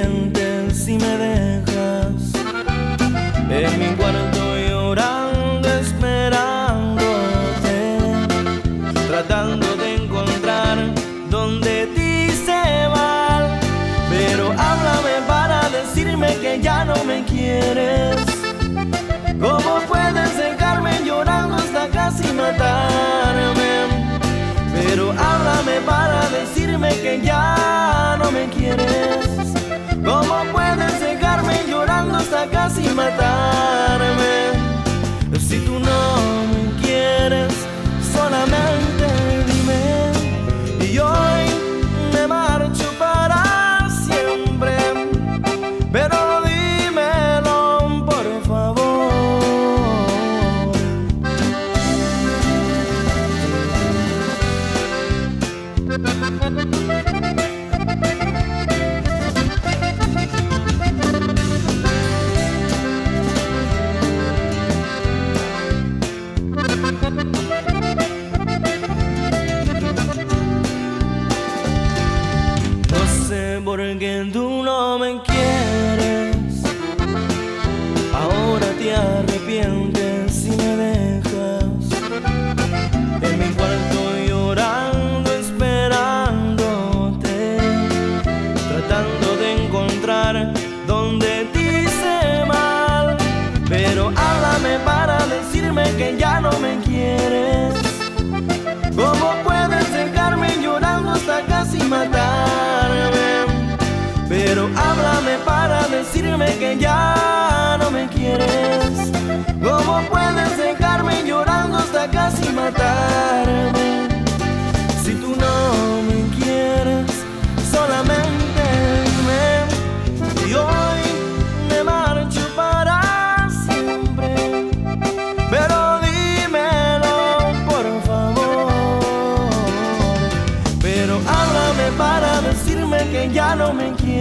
arrepientes si me dejas en mi cuarto llorando, esperándote, tratando de encontrar donde te hice mal. Pero háblame para decirme que ya no me quieres. ¿Cómo puedes dejarme llorando hasta casi matarme? Pero háblame para decirme que ya no me quieres. ¿Cómo puedes dejarme llorando hasta casi matarme? Si tú no me quieres, solamente dime y hoy me marcho para siempre. Pero dímelo, por favor. Porque tú no me quieres, ahora te arrepientes si me dejas en mi cuarto llorando, esperándote, tratando de encontrar donde te hice mal. Pero háblame para decirme que ya no me quieres. ¿Cómo puedes dejarme llorando hasta casi matarme? Pero háblame para decirme que ya no me quieres. ¿Cómo puedes dejarme llorando hasta casi matarme? Si tú no me quieres, solamente dime y hoy me marcho para siempre. Pero dímelo, por favor. Pero háblame para decirme que ya no me quieres.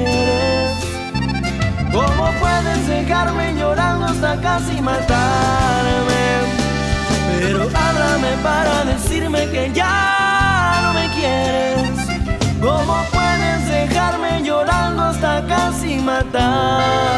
¿Cómo puedes dejarme llorando hasta casi matarme? Pero háblame para decirme que ya no me quieres. ¿Cómo puedes dejarme llorando hasta casi matarme?